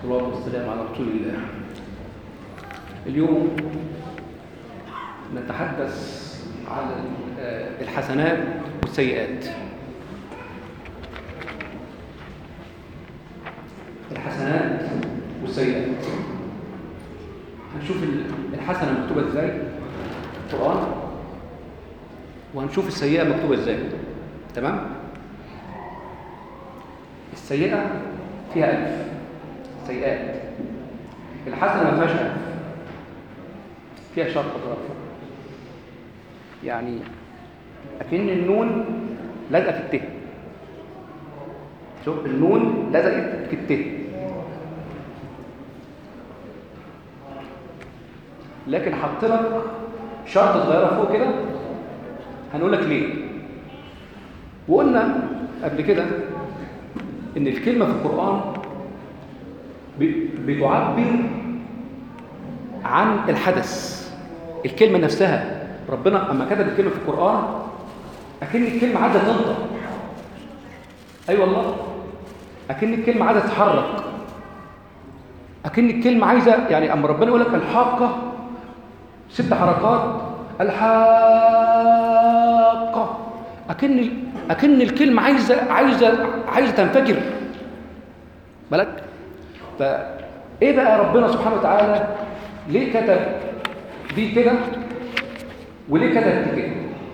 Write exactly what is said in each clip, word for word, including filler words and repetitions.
والصلاة والسلام على رسول الله. اليوم نتحدث عن الحسنات والسيئات. الحسنات والسيئات هنشوف الحسنة مكتوبة ازاي في القرآن، وهنشوف السيئة مكتوبة ازاي. تمام؟ السيئة فيها ألف، سيئات. الحسنة ما فيهاش ألف، فيها شرط ضرب، يعني أكن النون لازقة في الته. شوف النون لزقت في الته، لكن حط لك شرط صغيره فوق كده. هنقول لك ليه. وقلنا قبل كده ان الكلمه في القرآن بتعبر عن الحدث. الكلمه نفسها ربنا اما كتب الكلمه في القرآن اكن الكلمه عايزه تنطق. اي أيوة والله، اكن الكلمه عايزه تتحرك، اكن الكلمه عايزه، يعني اما ربنا يقول لك الحاقه ست حركات، الحاقه، اكن اكن الكلمه عايزه عايزه عايزه تنفجر بالك. فايه بقى ربنا سبحانه وتعالى ليه كتب دي كده وليه كتب دي كده؟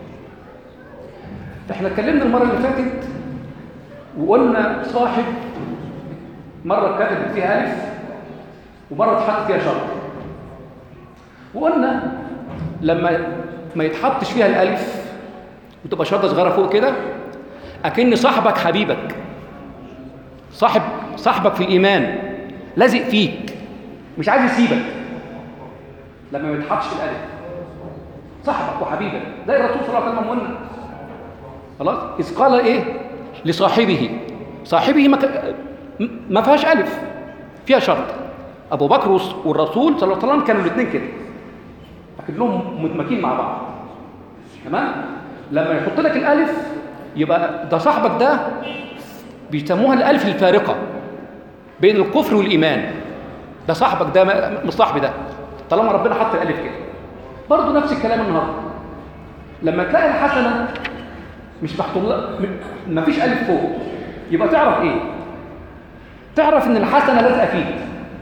احنا اتكلمنا المره اللي فاتت وقلنا صاحب مره كتبت فيها الف ومره اتحط فيها شرط. وقلنا لما ما يتحطش فيها الالف وتبقى شرطه صغيره فوق كده اكن صاحبك حبيبك، صاحب صاحبك في الايمان لازق فيك مش عايز يسيبك. لما ما يتحطش الالف صاحبك وحبيبك زي الرسول صلى الله عليه وسلم قلنا خلاص. اذ قال ايه لصاحبه، صاحبه ما, ك... ما فيهاش الف، فيها شرط. ابو بكر والرسول صلى الله عليه وسلم كانوا الاثنين كده كلهم متمكين مع بعض. تمام؟ لما يحط لك الالف يبقى ده صاحبك، ده بيسموها الالف الفارقه بين الكفر والايمان. ده صاحبك، ده مش صاحبي ده طالما ربنا حط الالف كده. برضه نفس الكلام النهارده لما تلاقي الحسنه مش محطوط ما فيش الف فوق يبقى تعرف ايه؟ تعرف ان الحسنه لازقه فيك،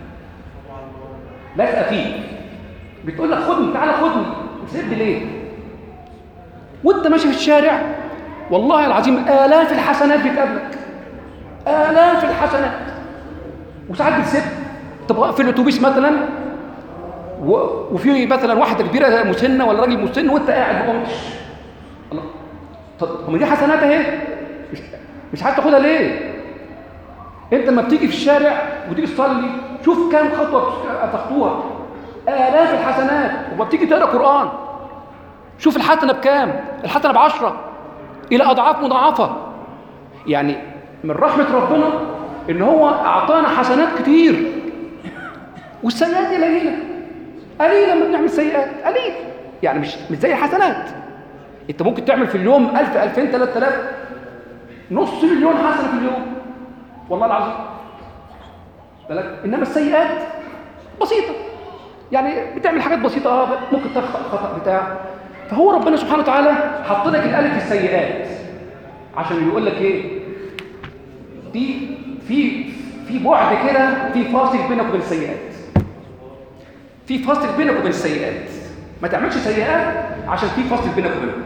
لازقه فيك، بتقول لك خدني، تعالى خدني، بتسيبني ليه؟ وانت ماشي في الشارع والله العظيم آلاف الحسنات بتقابلك، آلاف الحسنات. وساعات بتسيب تبقى في الاتوبيس مثلا و... وفي مثلا واحده كبيره مسنه ولا راجل مسن وانت قاعد ما قمتش. الله، طب ما دي حسنات اهي، مش مش عايز تاخدها ليه؟ انت لما بتيجي في الشارع وتيجي تصلي شوف كام خطوه تخطوها، آلاف الحسنات. وما بتيجي تقرا قرآن شوف الحسنه بكام، الحسنه بعشرة الى اضعاف مضاعفه. يعني من رحمه ربنا ان هو اعطانا حسنات كتير والسيئات قليله، قليله لما بنعمل سيئات قليل، يعني مش مش زي الحسنات. انت ممكن تعمل في اليوم ألف ألفين ثلاثة آلاف نص مليون حسنه في اليوم والله العظيم بالك. انما السيئات بسيطه، يعني بتعمل حاجات بسيطه، اه ممكن تخطئ خطا بتاع. فهو ربنا سبحانه وتعالى حط لك الالف في السيئات عشان يقول لك ايه؟ دي في في بعد كده، في فاصل بينك وبين السيئات، في فاصل بينك وبين السيئات. ما تعملش سيئات عشان في فاصل بينك وبينهم.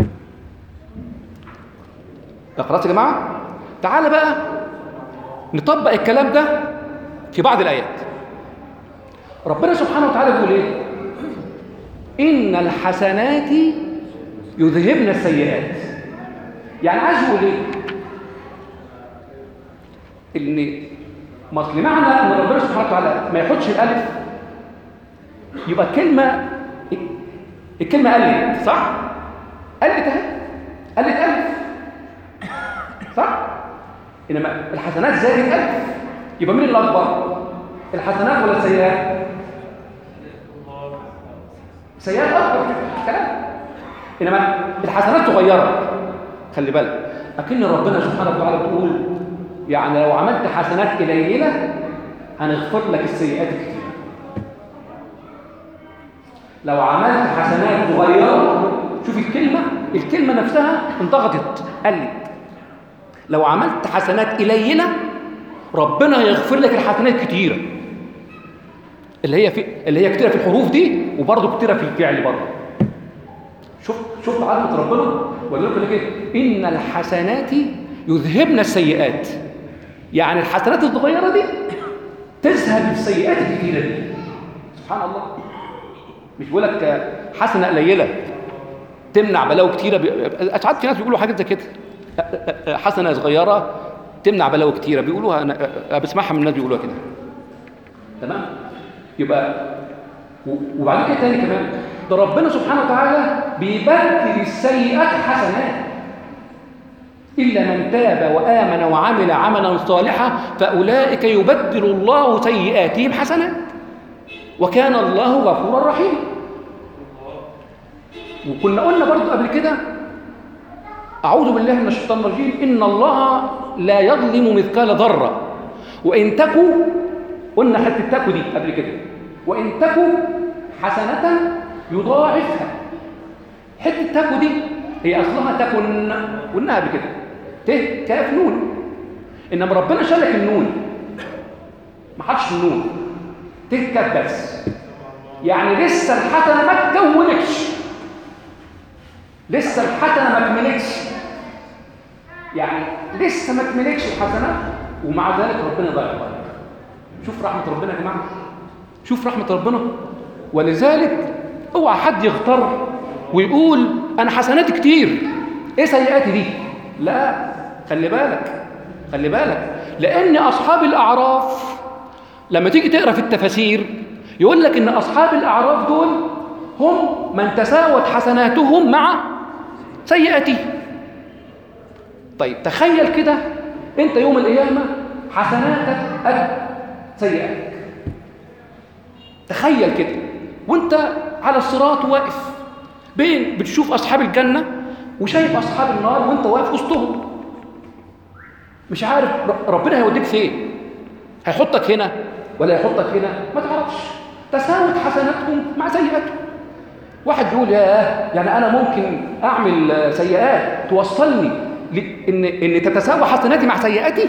ده خلاص يا جماعه. تعالى بقى نطبق الكلام ده في بعض الايات. ربنا سبحانه وتعالى بيقول ايه؟ ان الحسنات يذهبن السيئات. يعني عايز يقول ايه؟ ان مصل معنى ان ربنا سبحانه وتعالى ما يحطش الالف يبقى الكلمه الكلمه قلت، صح؟ قلت اهي، قلت الف، صح؟ انما الحسنات زادت الف، يبقى مين اللي اكبر؟ الحسنات ولا السيئات؟ سيئات اكبر في الكلام، انما الحسنات صغيره. خلي بالك، اكن ربنا سبحانه وتعالى بيقول يعني لو عملت حسنات قليله هنغفر لك السيئات كتير. لو عملت حسنات صغيرة، شوف الكلمة الكلمة نفسها انضغطت قلت، لو عملت حسنات قليلة ربنا هيغفر لك الحسنات كتيرة، اللي هي في اللي هي كتيرة في الحروف دي وبرضه كتيرة في الفعل برضه. شوف شوف عظمة ربنا، ولا لك ايه؟ إن الحسنات يذهبن السيئات، يعني الحسنات الصغيرة دي تذهب السيئات الكتيرة دي. سبحان الله. مش بقول لك حسنة قليلة تمنع بلاوي كتيرة. ساعات في ناس بيقولوا حاجات زي كده، حسنة صغيرة تمنع بلاوي كتيرة، بيقولوها، أنا بسمعها من الناس بيقولوها كده. تمام؟ يبقى وبعدين ايه تاني كمان؟ ده ربنا سبحانه وتعالى بيبدل السيئات حسنات. إلا من تاب وآمن وعمل عملا صالحا فأولئك يبدل الله سيئاتهم حسنات وكان الله غفورا رحيما. وكنا قلنا برضو قبل كده، أعوذ بالله من الشيطان الرجيم، إن الله لا يظلم مثقال ذرة وإن تكو، قلنا حتى التكو دي قبل كده، وإن تكو حسنة يضاعفها. حتة التكو دي هي أصلها تكن، قلنا قبل كده ت كاف نون، إنما ربنا شالك النون، ما حطش النون، ت كاف بس، يعني لسه الحسنة ما تكونكش، لسه الحسنة ما كملتش، يعني لسه ما كملتش الحسنة، ومع ذلك ربنا ضاعفها. شوف رحمة ربنا يا جماعة، شوف رحمة ربنا. ولذلك اوعى حد يغتر ويقول أنا حسناتي كتير، إيه سيئاتي دي؟ لا، خلي بالك خلي بالك، لأن أصحاب الأعراف لما تيجي تقرأ في التفاسير يقول لك إن أصحاب الأعراف دول هم من تساوت حسناتهم مع سيئاتهم. طيب تخيل كده أنت يوم القيامة حسناتك قد سيئاتك، تخيل كده وأنت على الصراط واقف بين بتشوف أصحاب الجنة وشايف أصحاب النار وأنت واقف وسطهم، مش عارف ربنا هيوديك فين، هيحطك هنا ولا هيحطك هنا، ما تعرفش. تساوت حسناتهم مع سيئاتهم. واحد يقول ياه، يعني أنا ممكن أعمل سيئات توصلني لإن إن تتساوى حسناتي مع سيئاتي؟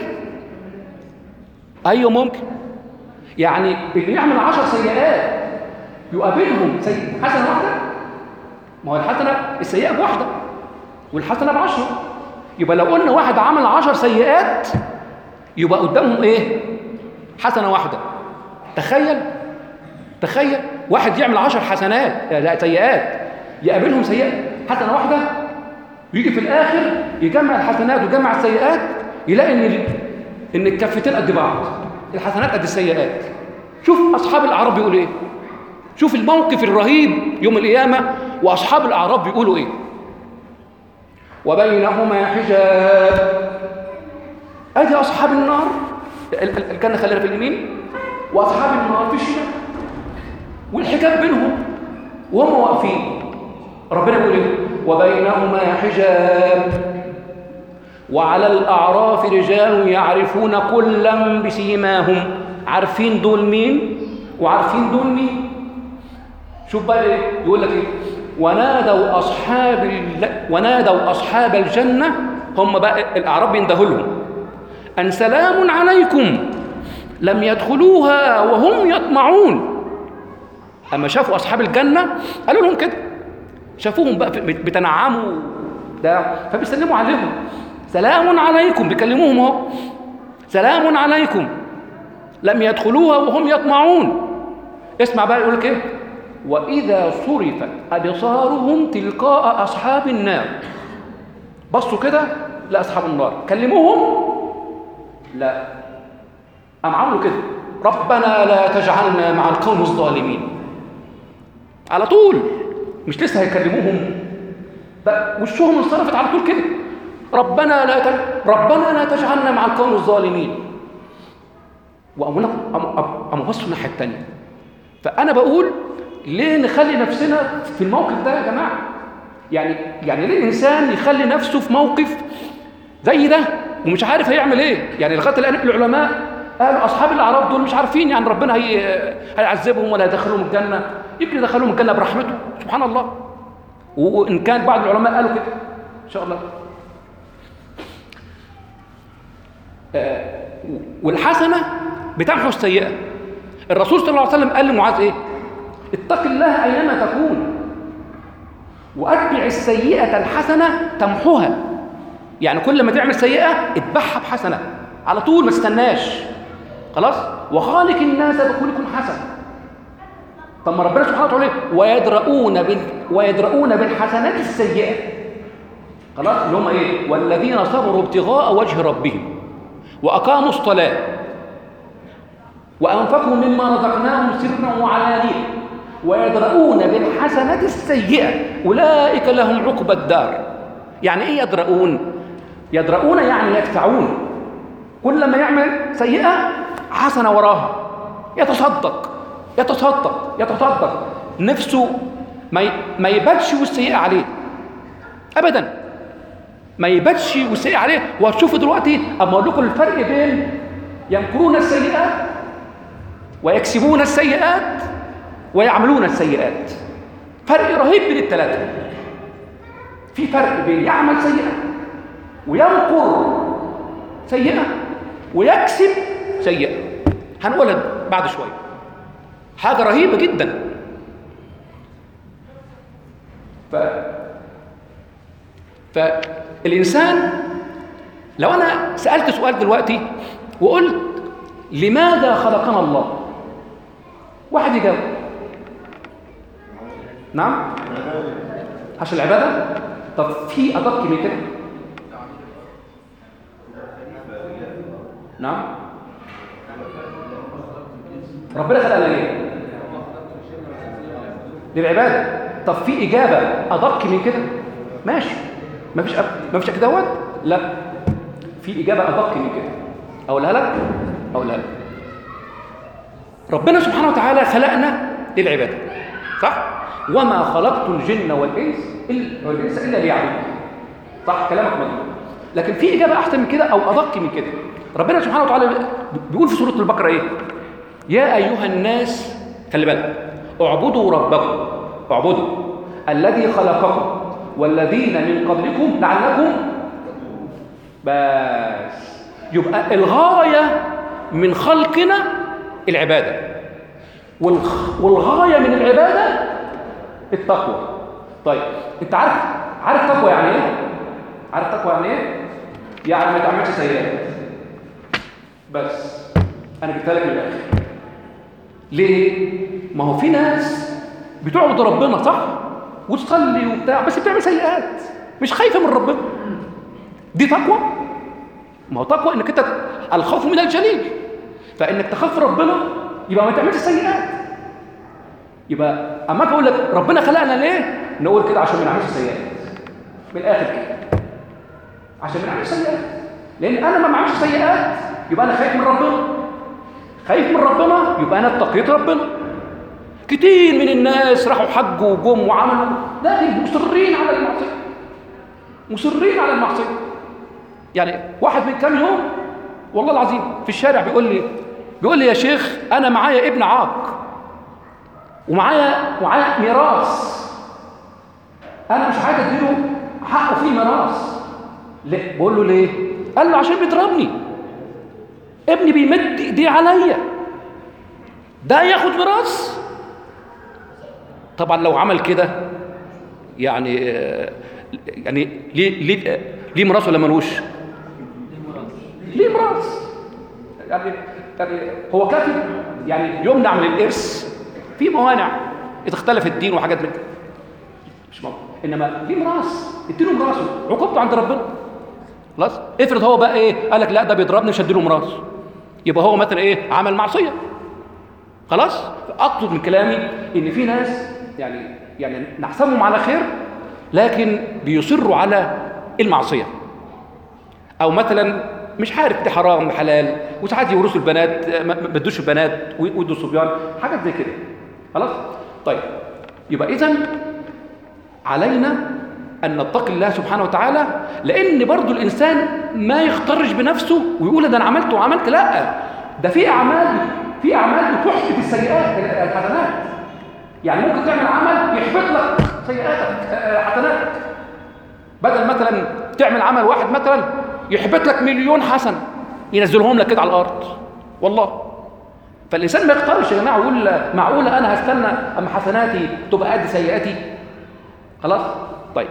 أيوه ممكن. يعني اللي يعمل عشر سيئات يقابلهم سيئة حسنة واحدة؟ ما هو الحسنة السيئة بواحدة والحسنة بعشرة، يبقى لو قلنا واحد عمل عشر سيئات يبقى قدامهم ايه؟ حسنة واحدة. تخيل تخيل واحد يعمل عشر حسنات لا سيئات يقابلهم سيئة حسنة واحدة، ويجي في الآخر يجمع الحسنات ويجمع السيئات يلاقي ان ان الكفتين قد بعض، الحسنات قد السيئات. شوف أصحاب الأعراف بيقولوا ايه، شوف الموقف الرهيب يوم القيامة وأصحاب الأعراف بيقولوا ايه. وبينهما حجاب، ادي اصحاب النار الجنه خلينا في اليمين، واصحاب النار في الشمال، والحجاب بينهم وهم واقفين. ربنا بيقول ايه؟ وبينهما حجاب وعلى الاعراف رجال يعرفون كلا بسيماهم، عارفين دول مين وعارفين دول مين. شوف بقى ايه يقول لك ايه؟ ونادوا أصحاب ال... ونادوا أصحاب الجنة، هم بقى الأعراب بيندهوا لهم، أن سلام عليكم لم يدخلوها وهم يطمعون. أما شافوا أصحاب الجنة قالوا لهم كده، شافوهم بقى بتنعموا ده فبيسلموا عليهم، سلام عليكم، بيكلموهم اهو، سلام عليكم لم يدخلوها وهم يطمعون. اسمع بقى يقول لك ايه؟ وإذا صرفت أبصارهم تلقاء أصحاب النار، بصوا كده لأصحاب النار، كلموهم لا، أم عملوا كده، ربنا لا تجعلنا مع القوم الظالمين. على طول، مش لسه هيكلموهم بقى وشهم انصرفت على طول كده، ربنا لا تج... ربنا لا تجعلنا مع القوم الظالمين. وأموا بصوا الناحية التانية. فأنا بقول ليه نخلي نفسنا في الموقف ده يا جماعة؟ يعني يعني ليه الإنسان يخلي نفسه في موقف زي ده ومش عارف هيعمل إيه؟ يعني لغاية الآن العلماء قالوا اصحاب الاعراف دول مش عارفين يعني ربنا هي هيعذبهم ولا يدخلهم الجنه، يمكن يدخلهم الجنه برحمته سبحان الله. وان كان بعض العلماء قالوا كده ان شاء الله. آه والحسنه بتمحو السيئه. الرسول صلى الله عليه وسلم قال لمعاذ ايه؟ اتق الله اينما تكون واتبع السيئه الحسنه تمحوها. يعني كل ما تعمل سيئه اتبعها بحسنه على طول، ما تستناش خلاص. وخالق الناس بخلق حسن. طب ما ربنا سبحانه وتعالى ويدرؤون بال ويدرؤون بالحسنات السيئه خلاص، اللي هم ايه؟ والذين صبروا ابتغاء وجه ربهم واقاموا الصلاه وانفقوا مما رزقناهم سرا وعلانيه ويدرؤون بالحسنات السيئه اولئك لهم عقبى الدار. يعني ايه يدرؤون؟ يدرؤون يعني يدفعون، كل ما يعمل سيئه حسنه وراها، يتصدق يتصدق يتصدق نفسه ما ما يباتش والسيئه عليه ابدا، ما يباتش والسيئه عليه. وهتشوفوا دلوقتي اما اقول لكم الفرق بين يمكرون السيئات ويكسبون السيئات ويعملون السيئات، فرق رهيب بين الثلاثه. في فرق بين يعمل سيئه ويمكر سيئه ويكسب سيئه، هنقولها بعد شويه، حاجه رهيبه جدا. ف فالانسان لو انا سالت سؤال دلوقتي وقلت لماذا خلقنا الله، واحد يجاوب نعم عشان العباده. طب في ادق من كده؟ نعم ربنا خلقنا ليه؟ للعباده. طب في اجابه ادق من كده؟ ماشي، مفيش أب... مفيش كده. لا، في اجابه ادق من كده، اقولها لك اقولها لك ربنا سبحانه وتعالى خلقنا للعباده صح؟ وما خلقت الجن والانس الا والانس الا ليعبدون، صح كلامك مظبوط. لكن في اجابه احسن من كده او ادق من كده. ربنا سبحانه وتعالى بيقول في سوره البقره ايه؟ يا ايها الناس، خلي بالك، اعبدوا ربكم، اعبدوا الذي خلقكم والذين من قبلكم لعلكم. بس يبقى الغايه من خلقنا العباده، والغايه من العباده التقوى. طيب انت عارف عارف تقوى يعني ايه؟ عارف تقوى يعني ايه؟ يعني ما تعملش سيئات. بس انا جبتها لك من الاخر. ليه؟ ما هو في ناس بتعبد ربنا صح وتصلي وبتاع، بس بتعمل سيئات، مش خايفه من ربنا. دي تقوى؟ ما هو تقوى انك انت الخوف من الجليل، فانك تخاف ربنا يبقى ما تعملش سيئات. يبقى اما اقول لك ربنا خلقنا ليه؟ نقول كده عشان ما نعملش سيئات. من الاخر كده عشان ما نعملش سيئات، لان انا ما بعملش سيئات يبقى انا خايف من ربنا. خايف من ربنا يبقى انا اتقيت ربنا. كتير من الناس راحوا حجوا وجم وعملوا، لكن مصرين على المعصيه، مصرين على المعصيه. يعني واحد من كام يوم والله العظيم في الشارع بيقول لي بيقول لي يا شيخ انا معايا ابن عاق ومعايا معايا ميراث، انا مش عايز اديله حقه في ميراث. ليه؟ بقول له ليه؟ قال له عشان بيضربني، ابني بيمد ايديه عليا، ده ياخد ميراث. طبعا لو عمل كده يعني يعني ليه ليه ليه ميراث ولا ملوش؟ ليه ميراث. يعني يعني هو كافي يعني يمنع من الارث، في موانع اذا اختلف الدين وحاجات من كده مش ممكن، انما ليه ميراث، اديله ميراثه، عقوبته عند ربنا. خلاص افرض هو بقى ايه قال لك لا ده بيضربني مش هديله ميراث، يبقى هو مثلا ايه عمل معصيه. خلاص اقصد من كلامي ان في ناس يعني يعني نحسبهم على خير لكن بيصروا على المعصيه، او مثلا مش عارف دي حرام حلال، وساعات يورثوا البنات ما بدوش البنات ويدوا الصبيان، حاجات زي كده. خلاص طيب يبقى اذا علينا ان نتقي الله سبحانه وتعالى، لان برضو الانسان ما يخترج بنفسه ويقول ده انا عملت وعملت. لا، ده في اعمال في اعمال بتحبط السيئات الحسنات. يعني ممكن تعمل عمل يحبط لك سيئاتك حسناتك، بدل مثلا تعمل عمل واحد مثلا يحبط لك مليون حسنه ينزلهم لك كده على الارض والله. فالانسان ما يختارش يا جماعه يقول معقوله انا هستنى اما حسناتي تبقى قد سيئاتي؟ خلاص. طيب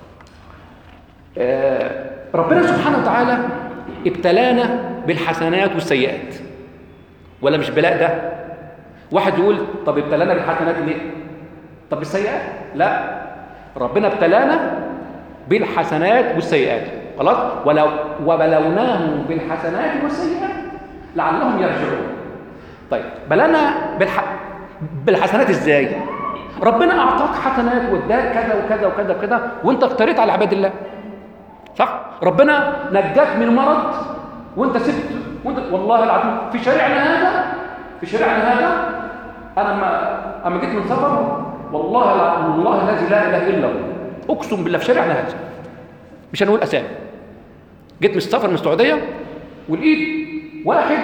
آه ربنا سبحانه وتعالى ابتلانا بالحسنات والسيئات، ولا مش بلاء ده؟ واحد يقول طب ابتلانا بالحسنات ليه؟ طب بالسيئات؟ لا، ربنا ابتلانا بالحسنات والسيئات خلاص. ولو وبلوناهم بالحسنات والسيئات لعلهم يرجعون. طيب بلانا بالح... بالحسنات ازاي؟ ربنا اعطاك حسنات واداك كذا وكذا وكذا وكذا وانت افتريت على عباد الله، صح؟ ربنا نجاك من مرض وانت سبت، وانت والله العظيم في شارعنا هذا في شارعنا هذا انا ما اما جيت من سفر والله العظيم والله الذي لا اله الا هو اقسم بالله في شارعنا هذا مش هنقول اسامي، جيت من السفر من السعوديه ولقيت واحد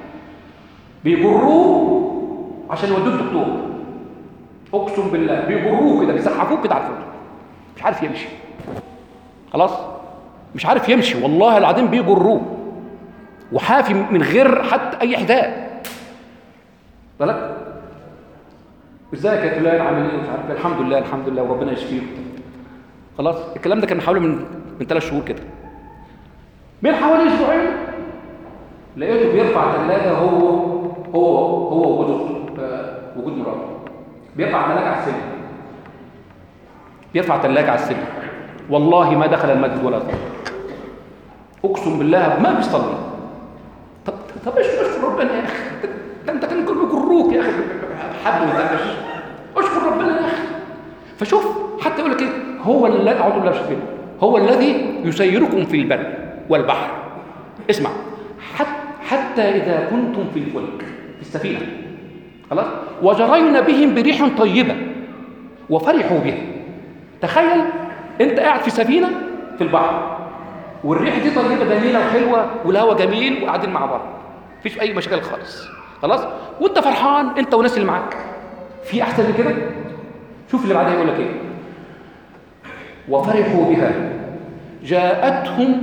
بيجروه عشان يودوه الدكتور، اقسم بالله بيجروه كده بيسحبوه كده على الفوق، مش عارف يمشي خلاص، مش عارف يمشي والله العظيم بيجروه وحافي من غير حتى اي حذاء. بالك ازيك يا فلان عامل ايه؟ مش عارف. الحمد لله الحمد لله وربنا يشفيه. خلاص الكلام ده كان حوالي من من ثلاث شهور كده. من حوالي اسبوعين لقيته بيرفع ثلاجه هو هو هو وجود وجود مراته، بيرفع ثلاجه على السلم، بيرفع ثلاجه على السلم والله ما دخل المسجد ولا صلى، اقسم بالله ما بيصلي. طب طب ايش اشكر ربنا يا اخي، ده انت كان كله يجروك يا اخي حبل وتقش، اشكر ربنا يا اخي. فشوف حتى يقول لك ايه، هو الذي اعوذ بالله من هو الذي يسيركم في البر والبحر. اسمع، حتى حتى اذا كنتم في الفلك في السفينه خلاص وجرينا بهم بريح طيبه وفرحوا بها. تخيل انت قاعد في سفينه في البحر والريح دي طيبه جميله وحلوه والهواء جميل وقاعدين مع بعض مفيش اي مشاكل خالص خلاص، وانت فرحان انت والناس اللي معاك. في احسن من كده؟ شوف اللي بعدها يقول لك ايه، وفرحوا بها جاءتهم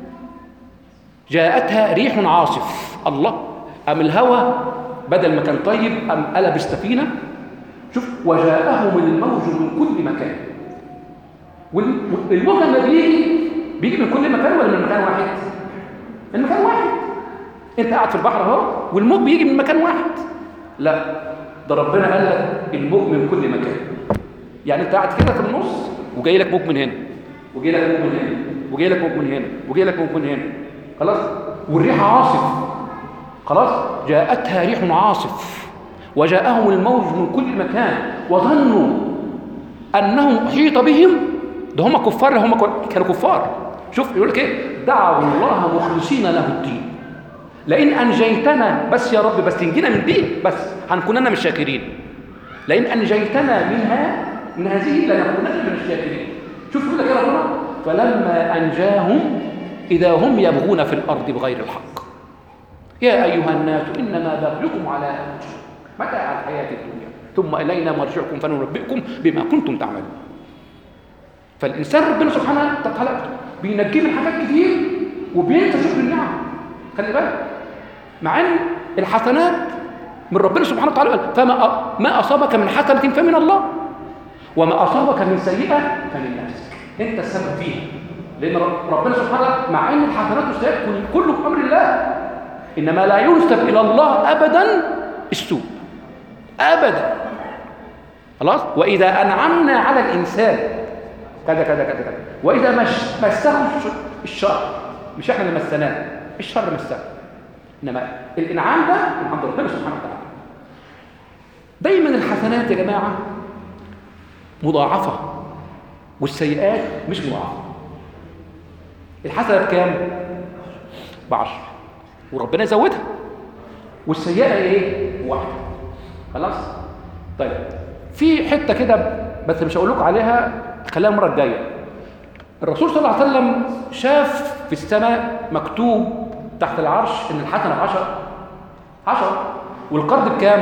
جاءتها ريح عاصف. الله، ام الهواء بدل ما كان طيب ام قلب السفينه. شوف، وجاءهم الموج من كل مكان. والموج لما بيجي بيجي من كل مكان ولا من مكان واحد؟ من مكان واحد. انت قاعد في البحر اهو والموج بيجي من مكان واحد. لا، ده ربنا قال لك الموج من كل مكان. يعني انت قاعد كده في النص وجاي لك موج من هنا وجاي لك موج من هنا وجاي لك موج من هنا وجاي لك موج من هنا خلاص، والريح عاصف خلاص. جاءتها ريح عاصف وجاءهم الموج من كل مكان وظنوا انهم احيط بهم. ده هم كفار، هم كانوا كفار. شوف يقول لك ايه، دعوا الله مخلصين له الدين لئن انجيتنا، بس يا رب بس تنجينا من دي بس هنكون انا من الشاكرين. لئن انجيتنا منها من هذه لنكونن من الشاكرين. شوف يقول لك يا ربنا، فلما انجاهم اذا هم يبغون في الارض بغير الحق. يا ايها الناس انما بغيكم على انفسكم متاع الحياه الدنيا ثم الينا مرجعكم فننبئكم بما كنتم تعملون. فالانسان ربنا سبحانه وتعالى بينجيه من حاجات كتير وبينسى شكر النعم. خلي بالك، مع ان الحسنات من ربنا سبحانه وتعالى قال فما ما اصابك من حسنه فمن الله وما اصابك من سيئه فمن نفسك، انت السبب فيها. لان ربنا سبحانه وتعالى مع ان الحسنات والسيئات كله بامر الله، انما لا ينسب الى الله ابدا السوء ابدا خلاص. واذا انعمنا على الانسان كذا كذا كذا كذا واذا مسه الشر، مش احنا اللي مسناه، الشر مسه، انما الانعام ده من عند ربنا سبحانه وتعالى. دايما الحسنات يا جماعه مضاعفه والسيئات مش مضاعفه. الحسنه بكام؟ بعشر وربنا يزودها، والسيئه ايه؟ واحده خلاص. طيب في حته كده بس مش هقول لكم عليها، خليها المره الجايه. الرسول صلى الله عليه وسلم شاف في السماء مكتوب تحت العرش ان الحسنه بعشر عشرة. والقرض بكام؟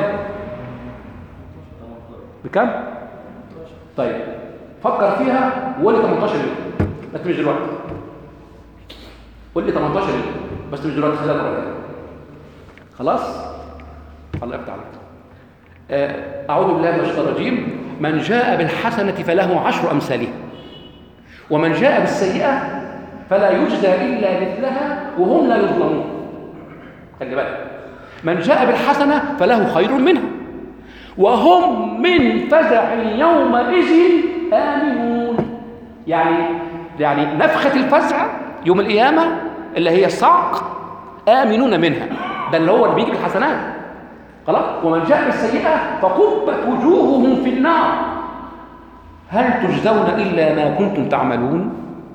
بكام؟ طيب فكر فيها وقول لي تمنتاشر يوم، بس مش دلوقتي. قول لي تمنتاشر يوم بس مش دلوقتي، خليها المره الجايه. خلاص؟ الله يفتح عليك. أعوذ بالله من الشيطان الرجيم. من جاء بالحسنة فله عشر أمثالها ومن جاء بالسيئة فلا يجزى إلا مثلها وهم لا يظلمون. خلي بالك، من جاء بالحسنة فله خير منها وهم من فزع يومئذ آمنون. يعني يعني نفخة الفزع يوم القيامة اللي هي الصعق آمنون منها، ده اللي هو اللي بيجي بالحسنات. خلاص. ومن جاء بالسيئة فكبت وجوههم في النار هل تجزون إلا ما كنتم تعملون.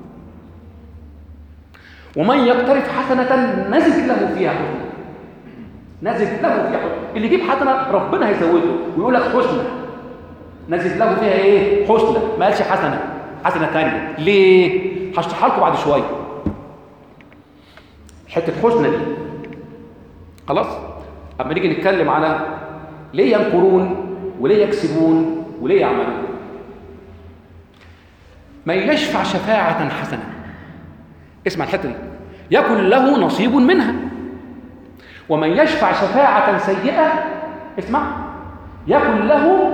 ومن يقترف حسنة نزد له فيها حسنة، نزد له فيها حسنة. اللي يجيب حسنة ربنا هيزوده ويقول لك حسنة، نزد له فيها ايه؟ حسنة. ما قالش حسنة حسنة ثانية. ليه؟ هشرحها لكم بعد شوية حتة حسنة دي. خلاص. اما نيجي نتكلم على ليه ينكرون وليه يكسبون وليه يعملون. من يشفع شفاعة حسنة، اسمع الحتة دي، يكن له نصيب منها. ومن يشفع شفاعة سيئة، اسمع، يكن له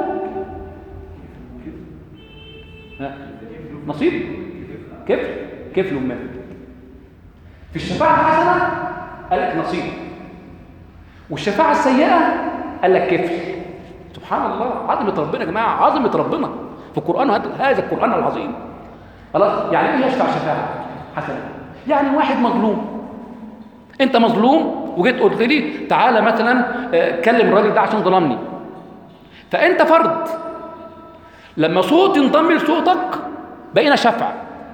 نصيب كفل كفل منها. في الشفاعة الحسنة قال لك نصيب، والشفاعة السيئة قال لك كفل. سبحان الله، عظمة ربنا يا جماعة، عظمة ربنا في القرآن، هذا القرآن العظيم. خلاص. يعني ايه يشفع شفاعة حسنة؟ يعني واحد مظلوم، انت مظلوم وجيت قلت لي تعالى مثلا كلم الراجل ده عشان ظلمني، فانت فرد، لما صوتي انضم لصوتك بقينا شفع.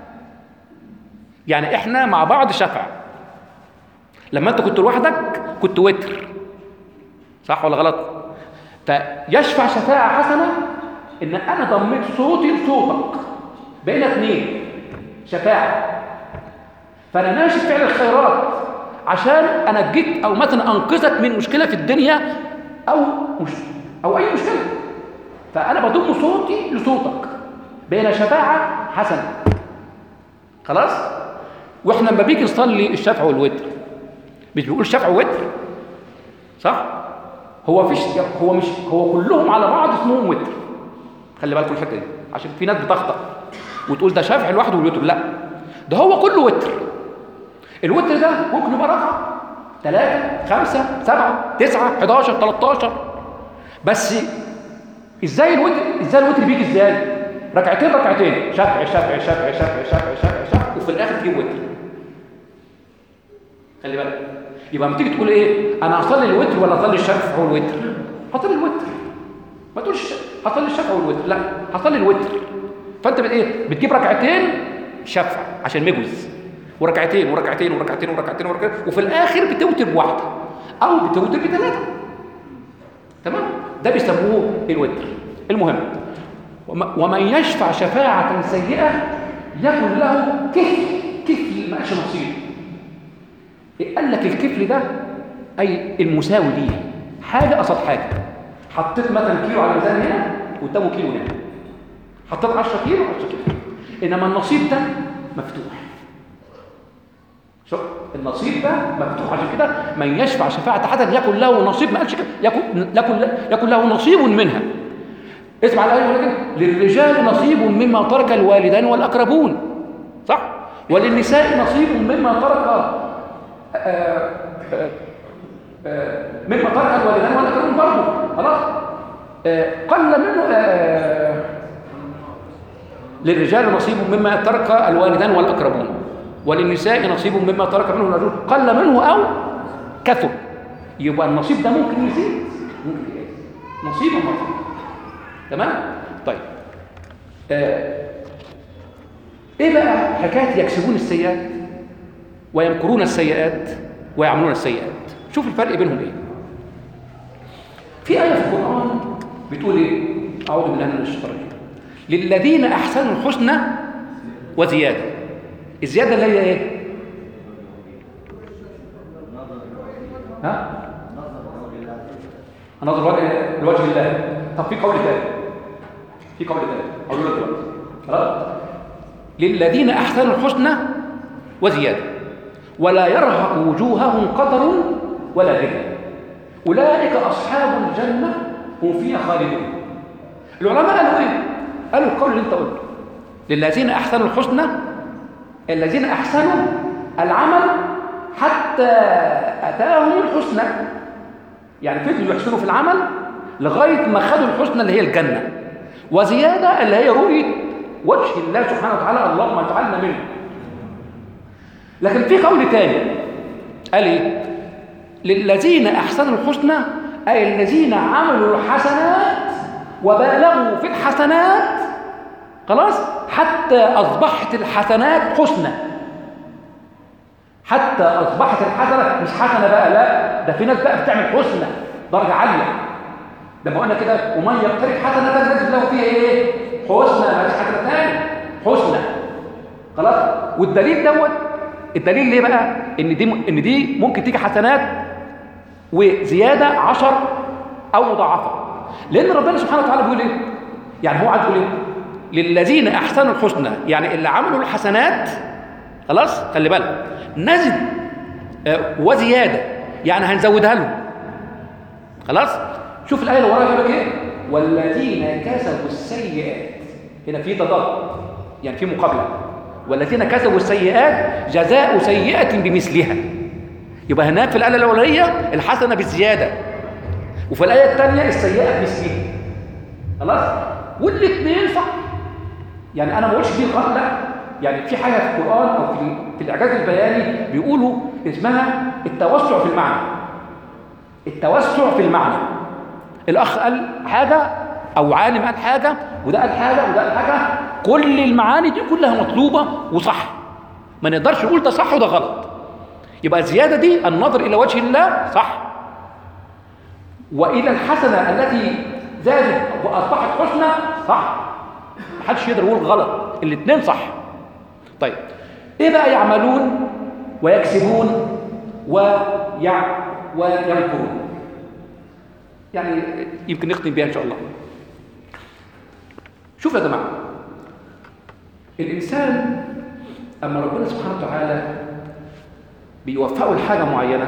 يعني احنا مع بعض شفع. لما انت كنت لوحدك كنت وتر، صح ولا غلط؟ فيشفع شفاعة حسنة ان انا ضميت صوتي لصوتك، بقينا اثنين شفاعة. فانا ماشي في فعل الخيرات عشان انجيك او مثلا انقذك من مشكله في الدنيا او مش او اي مشكله، فانا بضم صوتي لصوتك، بين شفاعه حسنه. خلاص. واحنا لما بيجي نصلي الشفع والوتر مش بيقول شفع ووتر، صح؟ هو فيش هو مش هو كلهم على بعض اسمهم وتر. خلي بالكم الحته دي عشان في ناس بتخطأ وتقول ده شفع لوحده والوتر، لا، ده هو كله وتر. الوتر ده ممكن يبقى ركعه، ثلاثة، خمسة، سبعة، تسعة، حداشر، تلتاشر. بس ازاي الوتر ازاي الوتر بيجي ازاي؟ ركعتين ركعتين شفع شفع شفع شفع شفع شفع شفع وفي الاخر تجيب وتر. خلي بالك. يبقى لما تيجي تقول ايه؟ انا هصلي الوتر ولا اصلي الشفع والوتر؟ هصلي الوتر. ما تقولش هصلي الشفع والوتر، لا، هصلي الوتر. فانت بت ايه؟ بتجيب ركعتين شفع عشان مجوز، وركعتين وركعتين وركعتين وركعتين وركعتين، وفي الاخر بتوتر بواحده او بتوتر بثلاثه. تمام؟ ده بيسموه الوتر. المهم، ومن يشفع شفاعه سيئه يكن له كفل. كفل ما قالش نصيب. قال لك الكفل ده اي المساوي ليه، حاجه قصاد حاجه. حطيت مثلا كيلو على الميزان هنا قدامه كيلو هنا، حطيت عشرة كيلو عشرة كيلو، انما النصيب ده مفتوح. شوف النصيب ده مفتوح. عشان كده من يشفع شفاعة حسنة يكن له نصيب، ما قالش يكن يكن يكن له نصيب منها. اسمع الآية، ولكن للرجال نصيب مما ترك الوالدان والأقربون، صح؟ وللنساء نصيب مما ترك آآ آآ آآ مما ترك الوالدان والأقربون برضه. خلاص. قل منه للرجال نصيب مما ترك الوالدان والأقربون وللنساء نصيب مما ترك منه الرجل قل منه أو كثر. يبقى النصيب ده ممكن يزيد ممكن يزيد نصيب ومصيب. تمام؟ طيب آه. ايه بقى حكاية يكسبون السيئات ويمكرون السيئات ويعملون السيئات؟ شوف الفرق بينهم ايه. في آية في القرآن بتقول ايه؟ أعوذ بالله من الشيطان الرجيم. للذين أحسنوا الحسنى وزيادة. الزيادة اللي هي ايه؟ ها؟ النظر وجه لوجه الله. طب في قول ثاني، في قول ثاني اقول لك دلوقتي خلاص. للذين احسنوا الحسنى وزياده ولا يرهق وجوههم قدر ولا ذله اولئك اصحاب الجنه هم فيها خالدون. العلماء قالوا ايه؟ قالوا القول اللي انت قلته، للذين احسنوا الحسنى، الذين احسنوا العمل حتى اتاهم الحسنى، يعني فضلوا يحسنوا في العمل لغايه ما خدوا الحسنى اللي هي الجنه، وزياده اللي هي رؤيه وجه الله سبحانه وتعالى، اللهم اجعلنا منه. لكن في قول تاني قال ايه؟ للذين احسنوا الحسنى اي الذين عملوا الحسنات وبالغوا في الحسنات خلاص حتى اصبحت الحسنات حسنى، حتى اصبحت الحسنه مش حسنه بقى، لا ده في ناس بقى بتعمل حسنى درجه عاليه. ده ما قلنا كده ومن يقترب حسنه نجد له فيها ايه؟ حسنى، ما فيش حسنه ثانيه، حسنى خلاص. والدليل دوت، الدليل ليه بقى؟ ان دي ان دي ممكن تيجي حسنات وزياده عشر او مضاعفه، لان ربنا سبحانه وتعالى بيقول ايه؟ يعني هو عايز يقول ايه؟ للذين احسنوا الحسنى، يعني اللي عملوا الحسنات خلاص خلي بالك نزد آه وزياده، يعني هنزودها لهم خلاص. شوف الايه اللي وراها يقول لك ايه؟ والذين كسبوا السيئات، هنا في تضاد يعني في مقابله، والذين كسبوا السيئات جزاء سيئه بمثلها. يبقى هناك في الايه الاولانيه الحسنه بالزياده، وفي الايه الثانيه السيئه بمثلها خلاص. والاثنين صح، يعني انا ما بقولش دي غلط، لا، يعني في حاجه في القران او في في الاعجاز البياني بيقولوا اسمها التوسع في المعنى. التوسع في المعنى، الاخ قال حاجه او عالم قال حاجه وده قال حاجه وده قال حاجه، كل المعاني دي كلها مطلوبه وصح، ما نقدرش نقول ده صح وده غلط. يبقى الزياده دي النظر الى وجه الله صح، والى الحسنه التي زادت واصبحت حسنى صح، محدش يقدر يقول غلط، الاثنين صح. طيب ايه بقى يعملون ويكسبون ويع... ويمكرون؟ يعني يمكن نختم بيها ان شاء الله. شوف يا جماعه، الانسان اما ربنا سبحانه وتعالى بيوفقه لحاجه معينه،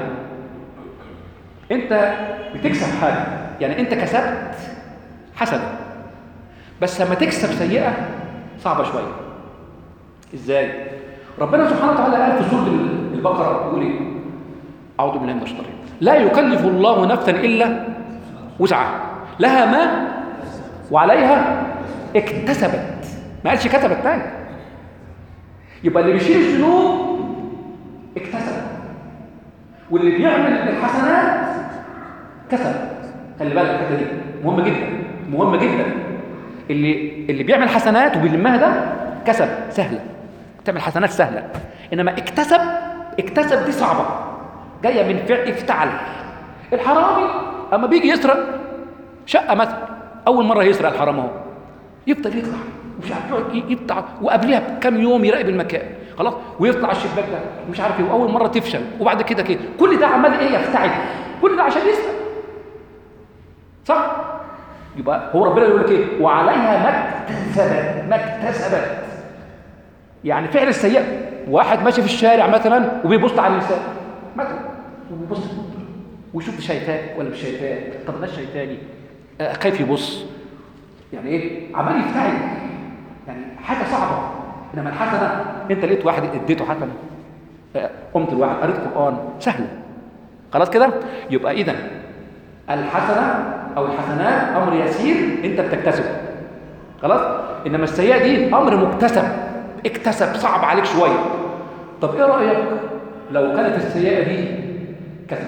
انت بتكسب حاجه، يعني انت كسبت حسنه، بس لما تكسب سيئه صعبه شويه. ازاي؟ ربنا سبحانه وتعالى قال في سوره البقره يقول ايه؟ اعوذ بالله من الشيطان الرجيم، لا يكلف الله نفسا الا وسعها لها ما وعليها اكتسبت، ما قالش كتبت تاني. يبقى اللي بيشيل الذنوب اكتسب، واللي بيعمل الحسنات كسب. خلي بالك الحته دي مهمه جدا، مهمه جدا. اللي اللي بيعمل حسنات وبيلمها ده كسب، سهله، تعمل حسنات سهله، انما اكتسب، اكتسب دي صعبه، جايه من فعل افتعل. الحرامي اما بيجي يسرق شقه مثلا، اول مره يسرق الحرام اهو، يفضل يطلع مش عارف يقعد يقطع، وقبلها بكام يوم يراقب المكان خلاص، ويطلع الشباك ده مش عارف ايه، واول مره تفشل، وبعد كده كده كل ده عمال ايه؟ يفتعل، كل ده عشان يسرق صح؟ يبقى هو ربنا يقول لك ايه؟ وعليها ما اكتسبت، ما اكتسبت يعني فعل السيئه. واحد ماشي في الشارع مثلا وبيبص على النساء مثلا، وبيبص ويشوف شايفاه ولا مش شايفاه، طب الناس شايفاني، آه خايف يبص، يعني ايه؟ عمال يفتعل، يعني حاجه صعبه. انما الحسنه انت لقيت واحد اديته حسنه، آه قمت الواحد قريت قران، سهله خلاص كده. يبقى اذا الحسنه او الحسنات امر يسير انت بتكتسبه خلاص، انما السيئه دي امر مكتسب، اكتسب، صعب عليك شويه. طب ايه رايك لو كانت السيئه دي كسب؟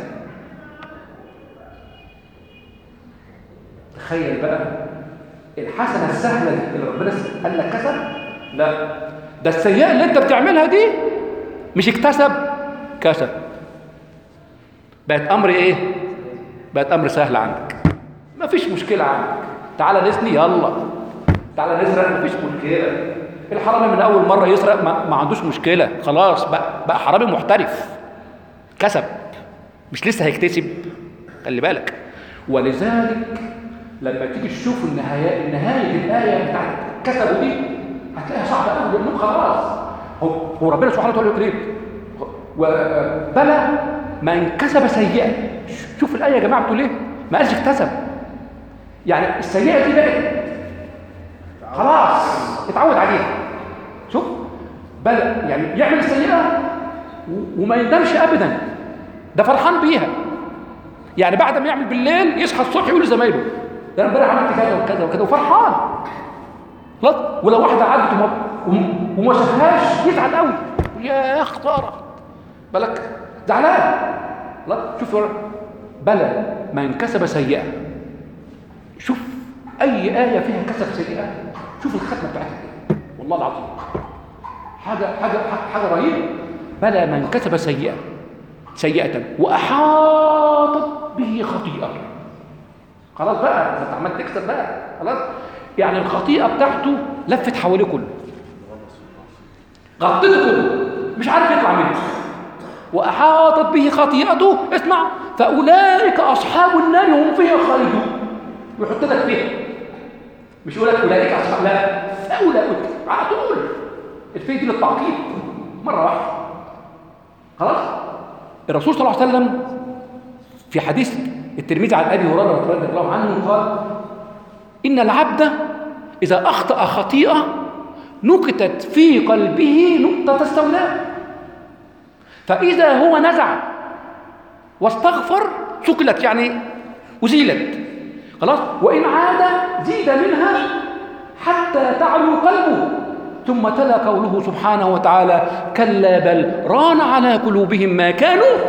تخيل بقى الحسنه السهله دي اللي ربنا قال لك كسب، لا ده السيئه اللي انت بتعملها دي مش اكتسب، كسب، بقت امر ايه؟ بقت امر سهل عندك، مفيش مشكله عندك. تعالى نسني، يلا تعالى نسرق، مفيش مشكله. الحرامي من اول مره يسرق ما, ما عندوش مشكله، خلاص بقى بقى حرامي محترف، كسب، مش لسه هيكتسب، خلي بالك. ولذلك لما تيجي تشوفوا النهاية النهاية الآية بتاعت كسبوا دي هتلاقيها صعبة قوي، لأنهم خلاص هو هو ربنا سبحانه وتعالى يقول ايه؟ وبلى من كسب سيئة. شوف الآية يا جماعة بتقول ايه؟ ما قالش اكتسب. يعني السيئة دي بقت خلاص اتعود عليها. شوف بلى يعني يعمل السيئة وما يندمش أبدا، ده فرحان بيها. يعني بعد ما يعمل بالليل يصحى الصبح يقول لزمايله ده انا امبارح عملت كذا وكذا وكذا وفرحان. خلاص. ولو واحده عدت وما, وما شافهاش يزعل قوي، يا خساره بالك زعلان. خلاص. شوف بلى من كسب سيئه. شوف اي ايه فيها كسب سيئه، شوف الختمه بتاعتها والله العظيم حاجه حاجه حاجه رهيبه. بلى من كسب سيئه سيئه واحاطت به خطيئه. خلاص بقى انت عمال تكسب بقى خلاص. يعني الخطيئه بتاعته لفت حواليه كله، غطته كله، مش عارف يطلع منه. واحاطت به خطيئته، اسمع، فاولئك اصحاب النار هم فيها خالدون. ويحط لك فيها، مش يقول لك اولئك اصحاب، لا اولئك على طول. الفيه دي للتعقيد مره واحده. خلاص. الرسول صلى الله عليه وسلم في حديث الترمذي عن ابي هريره رضي الله عنه قال: ان العبد اذا اخطا خطيئه نكتت في قلبه نقطه السوداء، فاذا هو نزع واستغفر ثقلت، يعني ازيلت. خلاص. وان عاد زيد منها حتى تعلو قلبه. ثم تلا قوله سبحانه وتعالى: كلا بل ران على قلوبهم ما كانوا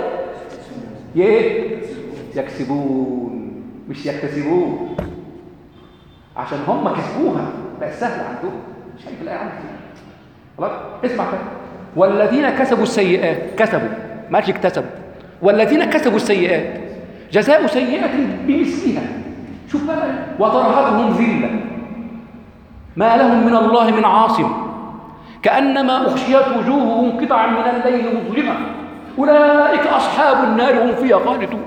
يكسبون، مش يكتسبون، عشان هم كسبوها بقى سهل عندهم. شايف الايه عندك خلاص. اسمع كده: والذين كسبوا السيئات، كسبوا ما قالش اكتسبوا، والذين كسبوا السيئات جزاء سيئه بمثلها. شوف بقى: وترهقهم ذله ما لهم من الله من عاصم كأنما أغشيت وجوههم قطعا من الليل مظلمة أولئك أصحاب النار هم فيها خالدون.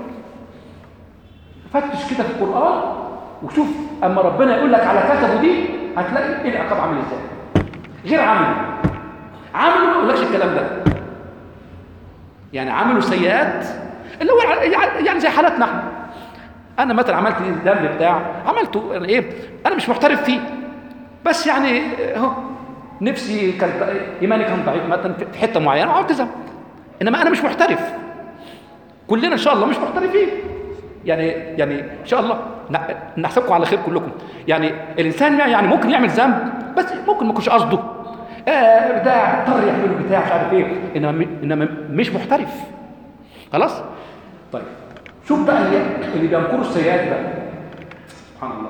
فتش كده في القرآن وشوف أما ربنا يقول لك على كتبه دي هتلاقي إيه العقاب عامل إزاي. غير عمله عمله ما يقولكش الكلام ده. يعني عملوا سيئات اللي هو يعني زي حالتنا احنا. أنا مثلا عملت الذنب بتاع عملته إيه، أنا مش محترف فيه، بس يعني اهو نفسي كان ايماني كان ضعيف مثلا في حته معينه وعملت ذنب، انما انا مش محترف. كلنا ان شاء الله مش محترفين. يعني يعني ان شاء الله نحسبكم على خير كلكم. يعني الانسان يعني ممكن يعمل ذنب بس ممكن ما يكونش قصده، آه ده اضطر يعمله بتاع مش عارف ايه، انما انما مش محترف. خلاص. طيب شوف بقى اللي, اللي بينكروا السيئات بقى، سبحان الله،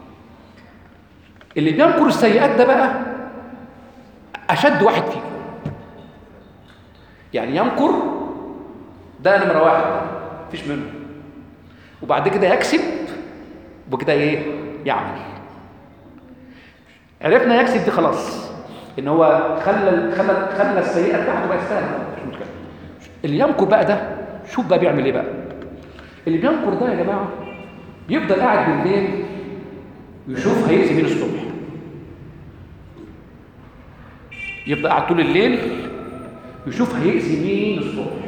اللي بينكر السيئات ده بقى أشد واحد فيكم. يعني ينكر ده نمرة واحد، مفيش منه. وبعد كده يكسب وبكده ايه يعمل. عرفنا يكسب دي خلاص، ان هو خلى خلى خلى السيئة بتاعته بقت سهلة، مش مشكلة. اللي ينكر بقى ده شوف بقى بيعمل ايه بقى. اللي بينكر ده يا جماعة يفضل قاعد بالليل يشوف هيأذي مين الصبح. يفضل قاعد طول الليل يشوف هيأذي مين الصبح،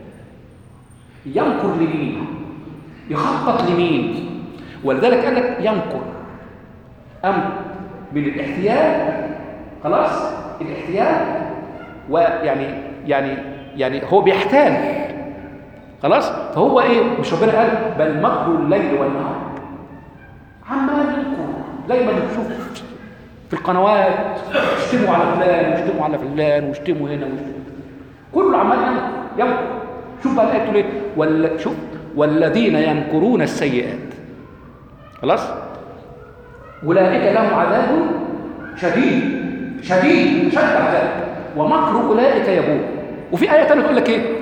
ينكر لمين، يخطط لمين. ولذلك قال لك ينكر أمر من الاحتيال. خلاص. الاحتيال ويعني يعني يعني هو بيحتال. خلاص. فهو ايه، مش ربنا قال بل مكر الليل والنهار، عمال ينكر زي ما بنشوف في القنوات، يشتموا على فلان ويشتموا على فلان ويشتموا هنا ويشتموا، كله عمال ينكر ينكر. شوف بقى الايه تقول ايه، ولا شوف والذين ينكرون السيئات. خلاص. اولئك لهم عذاب شديد شديد شد عذاب ومكر اولئك يبور. وفي ايه ثانيه تقول لك ايه،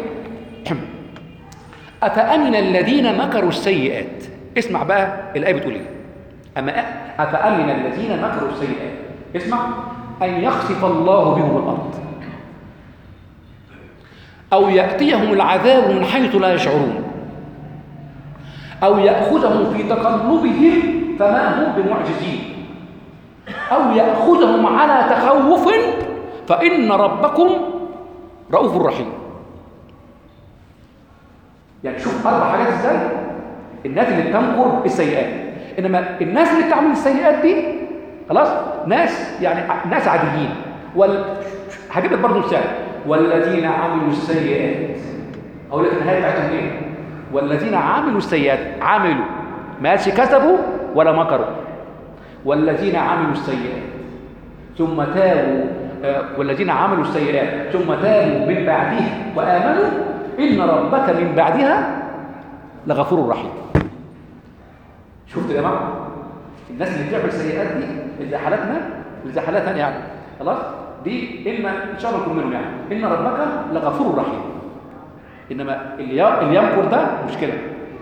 افامن الذين مكروا السيئات. اسمع بقى الايه بتقول ايه، أما أفأمن الذين مكروا السيئات، اسمع، أن يخسف الله بهم الأرض أو يأتيهم العذاب من حيث لا يشعرون أو يأخذهم في تقلبهم فما هم بمعجزين، أو يأخذهم على تخوف فإن ربكم رؤوف رحيم. يعني شوف أربع حاجات إزاي. الناس اللي بتنكر السيئات، إنما الناس اللي بتعمل السيئات دي خلاص ناس يعني ناس عاديين. وال... هجيب لك برضه مثال. والذين عملوا السيئات، أقول لك النهاية بتاعتهم إيه؟ والذين عملوا السيئات، عملوا ماشي كسبوا ولا مكروا. والذين عملوا السيئات ثم تابوا آه والذين عملوا السيئات ثم تابوا من بعدها وآمنوا إن ربك من بعدها لغفور رحيم. شفت يا جماعة؟ الناس اللي بتعمل سيئات دي اللي حالتنا اللي زي حالاتنا يعني خلاص دي إما إن شاء الله نكون منهم يعني إن ربك لغفور رحيم. إنما اللي اللي ينكر ده مشكلة،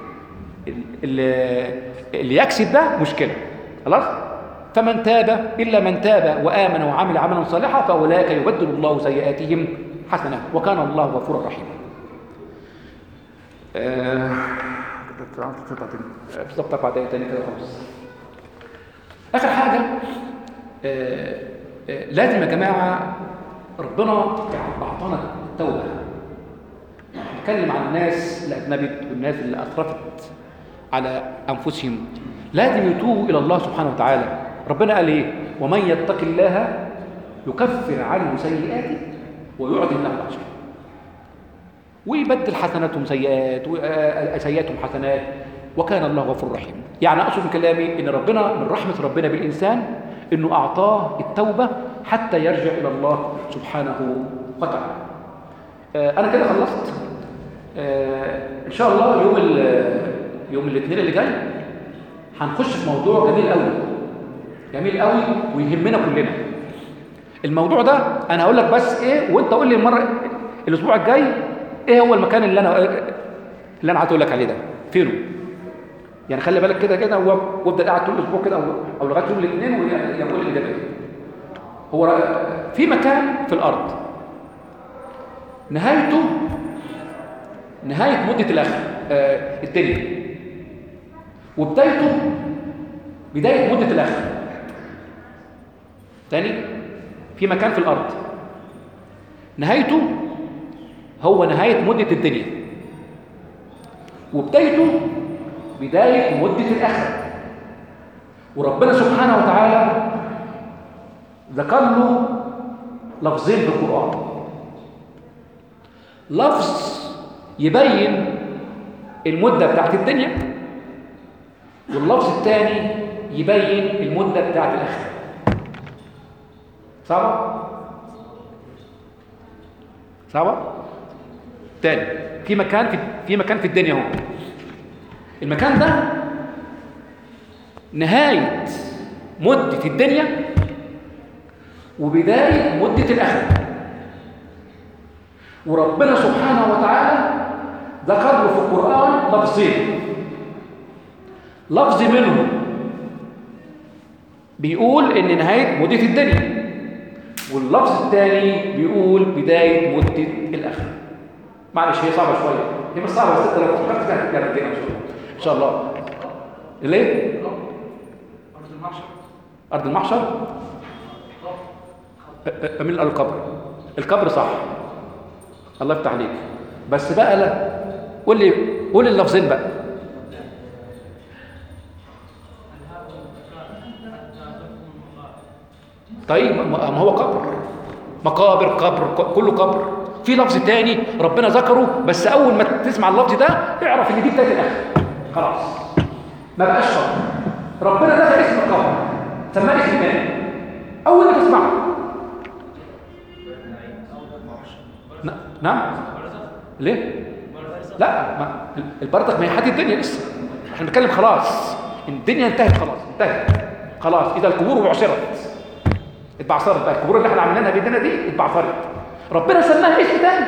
اللي اللي يكسب ده مشكلة خلاص. فمن تاب إلا من تاب وآمن وعمل عملا صالحا فأولئك يبدل الله سيئاتهم حسنات وكان الله غفورا رحيما. بالظبط بعد تاني كده خلاص. آخر حاجة آه آه لازم يا جماعة ربنا أعطانا التوبة. نتكلم عن الناس اللي أذنبت والناس اللي أسرفت على أنفسهم، لازم يتوبوا إلى الله سبحانه وتعالى. ربنا قال إيه؟ ومن يتق الله يكفر عنه سيئاته ويعظم له أجرا ويبدل حسناتهم سيئات وسيئاتهم حسنات وكان الله غفور رحيم. يعني أقصد من كلامي إن ربنا من رحمة ربنا بالإنسان إنه أعطاه التوبة حتى يرجع إلى الله سبحانه وتعالى. آه أنا كده خلصت. آه إن شاء الله يوم يوم الاثنين اللي جاي هنخش في موضوع جميل قوي جميل قوي ويهمنا كلنا. الموضوع ده أنا هقول لك بس إيه وأنت قول لي المرة الأسبوع الجاي إيه هو المكان اللي أنا اللي أنا هقول لك عليه ده فينه. يعني خلي بالك كده كده وابدأ قاعد طول الأسبوع كده أو أو لغاية يوم الاثنين ويقول لي ده هو في مكان في الأرض نهايته نهاية مدة الآخر آه الدنيا وبدايته بداية مدة الآخر. تاني في مكان في الأرض نهايته هو نهاية مدة الدنيا وبدايته بداية مدة الآخر. وربنا سبحانه وتعالى ذكر له لفظين في القرآن. لفظ يبين المدة بتاعت الدنيا واللفظ الثاني يبين المدة بتاعت الآخرة. صعبة؟ صعبة؟ تاني في مكان في في مكان في الدنيا هو المكان ده نهاية مدة الدنيا وبداية مدة الآخرة. وربنا سبحانه وتعالى ذكر له في القرآن لفظين. لفظ منهم بيقول إن نهاية مدة الدنيا واللفظ الثاني بيقول بداية مدة الآخرة. معلش هي صعبة شوية هي مش صعبة بس انت لو فكرت فيها هتجرب كده إن شاء الله. ليه؟ أرض المحشر. أرض المحشر؟ من القبر. القبر صح. الله يفتح عليك. بس بقى لا قول لي قول لي اللفظين بقى. طيب ما هو قبر مقابر قبر كله قبر. في لفظ تاني ربنا ذكره بس اول ما تسمع اللفظ ده اعرف ان دي بدايه الاخر خلاص ما بقاش قبر. ربنا ذكر اسم القبر سماه اسم تاني اول ما تسمعه. نعم ليه؟ لا ما البرزخ ما هي حد الدنيا لسه احنا بنتكلم خلاص الدنيا انتهت خلاص انتهت خلاص. اذا القبور بعثرت اتبعثرت بقى القبور اللي احنا عملناها بايدينا دي اتبعثرت. ربنا سماها اسم تاني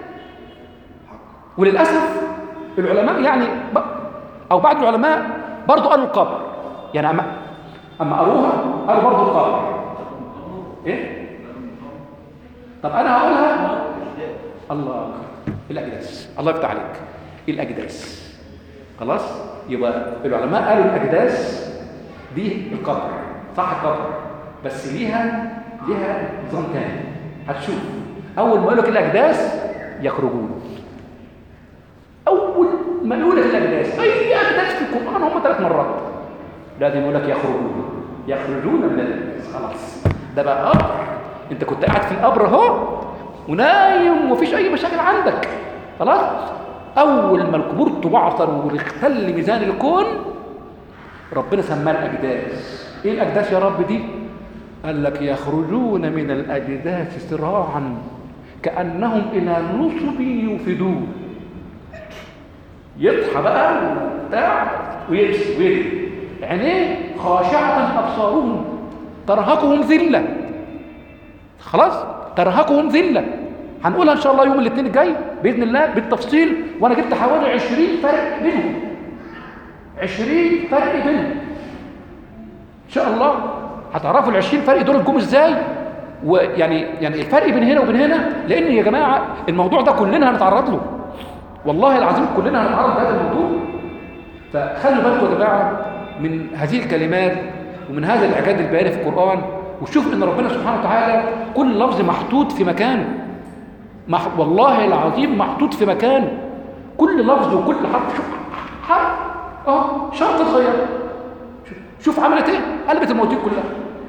وللاسف العلماء يعني او بعض العلماء برضو قالوا القبر يعني اما اما قروها قالوا برضو القبر. ايه طب انا هقولها الله الاجداث. الله يفتح عليك الاجداث خلاص؟ يبقى العلماء قالوا الأجداث دي القبر، صح القبر، بس ليها ليها نظام تاني. هتشوف أول ما يقول لك الأجداث يخرجون. أول ما يقول لك الأجداث، أي أجداث في القرآن هم ثلاث مرات لازم يقول لك يخرجون، يخرجون من الأجداث. خلاص ده بقى قبر، أنت كنت قاعد في القبر أهو ونايم ومفيش أي مشاكل عندك. خلاص أول ما القبور تبعثر ويختل ميزان الكون ربنا سماه الأجداث. إيه الأجداث يا رب دي؟ قال لك يخرجون من الأجداث سراعا كأنهم إلى نصب يوفدون. يضحى بقى وبتاع ويمشي ويجري، عينيه خاشعة أبصارهم ترهقهم ذلة. خلاص ترهقهم ذلة، هنقولها إن شاء الله يوم الاثنين الجاي بإذن الله بالتفصيل، وأنا جبت حوالي عشرين فرق بينهم، عشرين فرق بينهم إن شاء الله. هتعرفوا العشرين فرق دول جم إزاي، ويعني يعني الفرق بين هنا وبين هنا، لأن يا جماعة الموضوع ده كلنا هنتعرض له، والله العظيم كلنا هنتعرض لهذا الموضوع. فخلوا بالكم يا جماعة من هذه الكلمات ومن هذا الإعجاز البياني في القرآن، وشوف إن ربنا سبحانه وتعالى كل لفظ محطوط في مكانه، مح... والله العظيم محطوط في مكانه، كل لفظ وكل حرف. شوف حرف اه شرط اتغير، شوف, شوف عملت ايه، قلبت المواضيع كلها،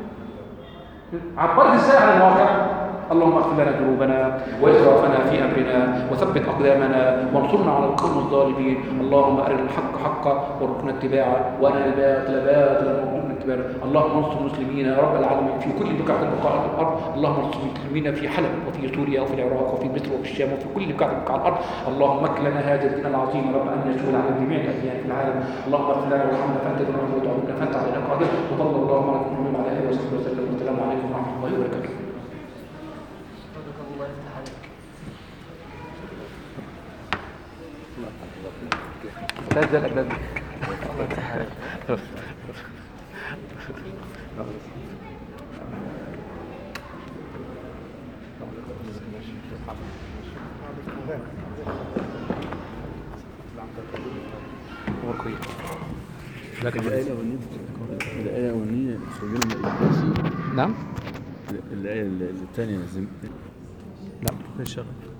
عبرت ازاي عن الواقع. اللهم اغفر لنا ذنوبنا واسرافنا في امرنا وثبت اقدامنا وانصرنا على القوم الظالمين. اللهم ارنا الحق حقا وارزقنا اتباعه وارنا الباطل باطلا وارزقنا اتباعه. اللهم انصر المسلمين يا رب العالمين في كل بقعه من بقاع الارض. اللهم انصر المسلمين في حلب وفي سوريا وفي العراق وفي مصر وفي الشام وفي كل بقعه من بقاع الارض. اللهم مكن لنا هذا الدين العظيم رب ان يشمل على جميع الاديان في العالم. اللهم اغفر لنا وارحمنا فانت ذنوبنا وتعبنا فانت علينا قادر. وصلى الله على محمد وعلى اله وصحبه وسلم. والسلام عليكم ورحمه الله وبركاته. لا زال أجداد الله يفتح عليك. لكن الآية الأولانية الآية الأولانية يخرجون من الأجداث. نعم. الآية الثانية نعم.